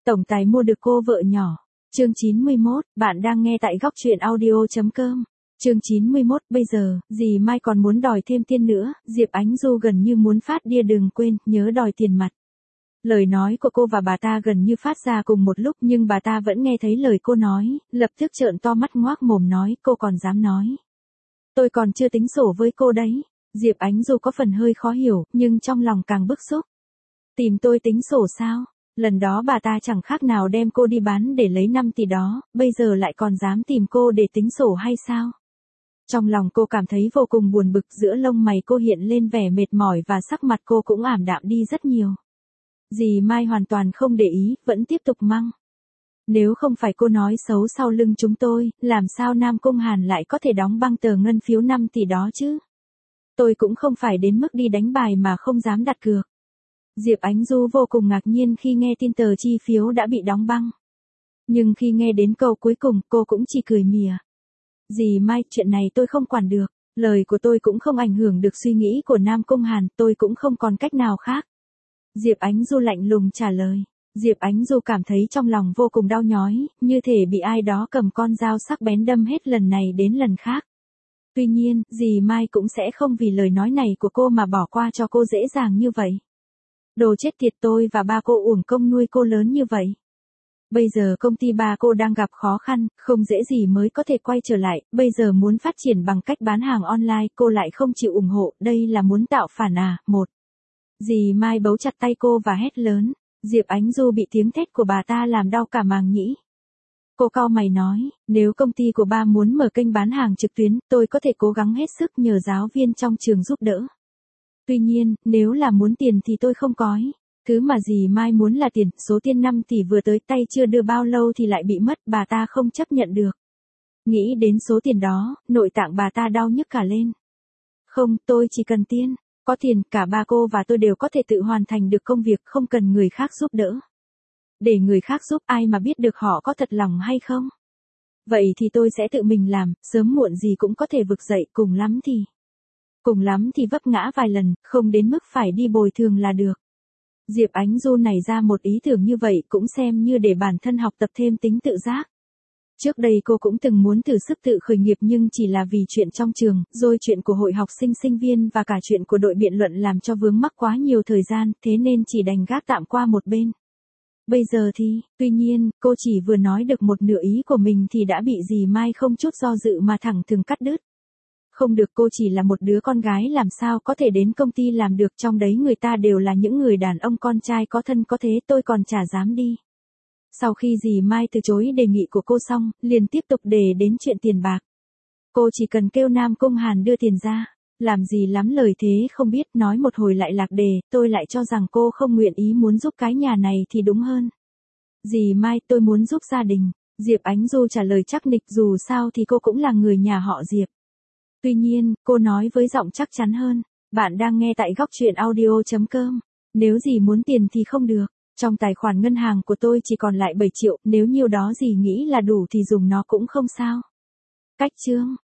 Tổng tài mua được cô vợ nhỏ. Chương 91, bạn đang nghe tại góc truyện audio.com. Chương 91, bây giờ, dì Mai còn muốn đòi thêm tiền nữa, Diệp Ánh Du gần như muốn phát điên, đừng quên, nhớ đòi tiền mặt. Lời nói của cô và bà ta gần như phát ra cùng một lúc, nhưng bà ta vẫn nghe thấy lời cô nói, lập tức trợn to mắt ngoác mồm nói, cô còn dám nói. Tôi còn chưa tính sổ với cô đấy. Diệp Ánh Du có phần hơi khó hiểu, nhưng trong lòng càng bức xúc. Tìm tôi tính sổ sao? Lần đó bà ta chẳng khác nào đem cô đi bán để lấy 5 tỷ đó, bây giờ lại còn dám tìm cô để tính sổ hay sao? Trong lòng cô cảm thấy vô cùng buồn bực, giữa lông mày cô hiện lên vẻ mệt mỏi và sắc mặt cô cũng ảm đạm đi rất nhiều. Dì Mai hoàn toàn không để ý, vẫn tiếp tục mắng. Nếu không phải cô nói xấu sau lưng chúng tôi, làm sao Nam Cung Hàn lại có thể đóng băng tờ ngân phiếu 5 tỷ đó chứ? Tôi cũng không phải đến mức đi đánh bài mà không dám đặt cược. Diệp Ánh Du vô cùng ngạc nhiên khi nghe tin tờ chi phiếu đã bị đóng băng. Nhưng khi nghe đến câu cuối cùng, cô cũng chỉ cười mỉa. Dì Mai, chuyện này tôi không quản được, lời của tôi cũng không ảnh hưởng được suy nghĩ của Nam Cung Hàn, tôi cũng không còn cách nào khác. Diệp Ánh Du lạnh lùng trả lời. Diệp Ánh Du cảm thấy trong lòng vô cùng đau nhói, như thể bị ai đó cầm con dao sắc bén đâm hết lần này đến lần khác. Tuy nhiên, dì Mai cũng sẽ không vì lời nói này của cô mà bỏ qua cho cô dễ dàng như vậy. Đồ chết tiệt, tôi và ba cô uổng công nuôi cô lớn như vậy. Bây giờ công ty ba cô đang gặp khó khăn, không dễ gì mới có thể quay trở lại, bây giờ muốn phát triển bằng cách bán hàng online, cô lại không chịu ủng hộ, đây là muốn tạo phản à? Một. Dì Mai bấu chặt tay cô và hét lớn. Diệp Ánh Du bị tiếng thét của bà ta làm đau cả màng nhĩ. Cô cau mày nói, nếu công ty của ba muốn mở kênh bán hàng trực tuyến, tôi có thể cố gắng hết sức nhờ giáo viên trong trường giúp đỡ. Tuy nhiên, nếu là muốn tiền thì tôi không có. Thứ mà dì Mai muốn là tiền, số tiền 5 tỷ vừa tới tay chưa đưa bao lâu thì lại bị mất, bà ta không chấp nhận được. Nghĩ đến số tiền đó, nội tạng bà ta đau nhức cả lên. Không, tôi chỉ cần tiền. Có tiền, cả ba cô và tôi đều có thể tự hoàn thành được công việc, không cần người khác giúp đỡ. Để người khác giúp, ai mà biết được họ có thật lòng hay không? Vậy thì tôi sẽ tự mình làm, sớm muộn gì cũng có thể vực dậy, cùng lắm thì vấp ngã vài lần, không đến mức phải đi bồi thường là được. Diệp Ánh Du nảy ra một ý tưởng như vậy cũng xem như để bản thân học tập thêm tính tự giác. Trước đây cô cũng từng muốn thử sức tự khởi nghiệp nhưng chỉ là vì chuyện trong trường, rồi chuyện của hội học sinh sinh viên và cả chuyện của đội biện luận làm cho vướng mắc quá nhiều thời gian, thế nên chỉ đành gác tạm qua một bên. Bây giờ thì, tuy nhiên, cô chỉ vừa nói được một nửa ý của mình thì đã bị dì Mai không chút do dự mà thẳng thừng cắt đứt. Không được, cô chỉ là một đứa con gái làm sao có thể đến công ty làm được, trong đấy người ta đều là những người đàn ông con trai có thân có thế, tôi còn chả dám đi. Sau khi dì Mai từ chối đề nghị của cô xong, liền tiếp tục đề đến chuyện tiền bạc. Cô chỉ cần kêu Nam Cung Hàn đưa tiền ra, làm gì lắm lời thế không biết, nói một hồi lại lạc đề, tôi lại cho rằng cô không nguyện ý muốn giúp cái nhà này thì đúng hơn. Dì Mai, tôi muốn giúp gia đình. Diệp Ánh Du trả lời chắc nịch, dù sao thì cô cũng là người nhà họ Diệp. Tuy nhiên, cô nói với giọng chắc chắn hơn. Bạn đang nghe tại góc truyện audio.com. Nếu dì muốn tiền thì không được. Trong tài khoản ngân hàng của tôi chỉ còn lại 7 triệu, nếu nhiêu đó dì nghĩ là đủ thì dùng nó cũng không sao. Cách chương.